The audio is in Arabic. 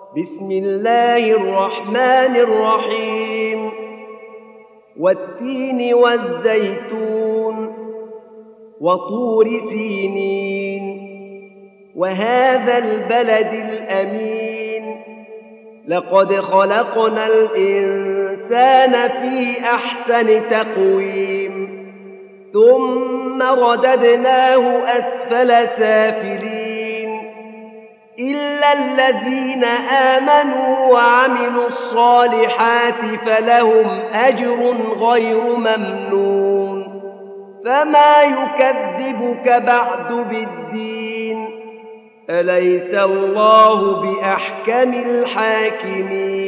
بسم الله الرحمن الرحيم والتين والزيتون وطور سينين وهذا البلد الأمين لقد خلقنا الإنسان في أحسن تقويم ثم رددناه أسفل سافلين إلا الذين آمنوا وعملوا الصالحات فلهم أجر غير ممنون فما يكذبك بعد بالدين أليس الله بأحكم الحاكمين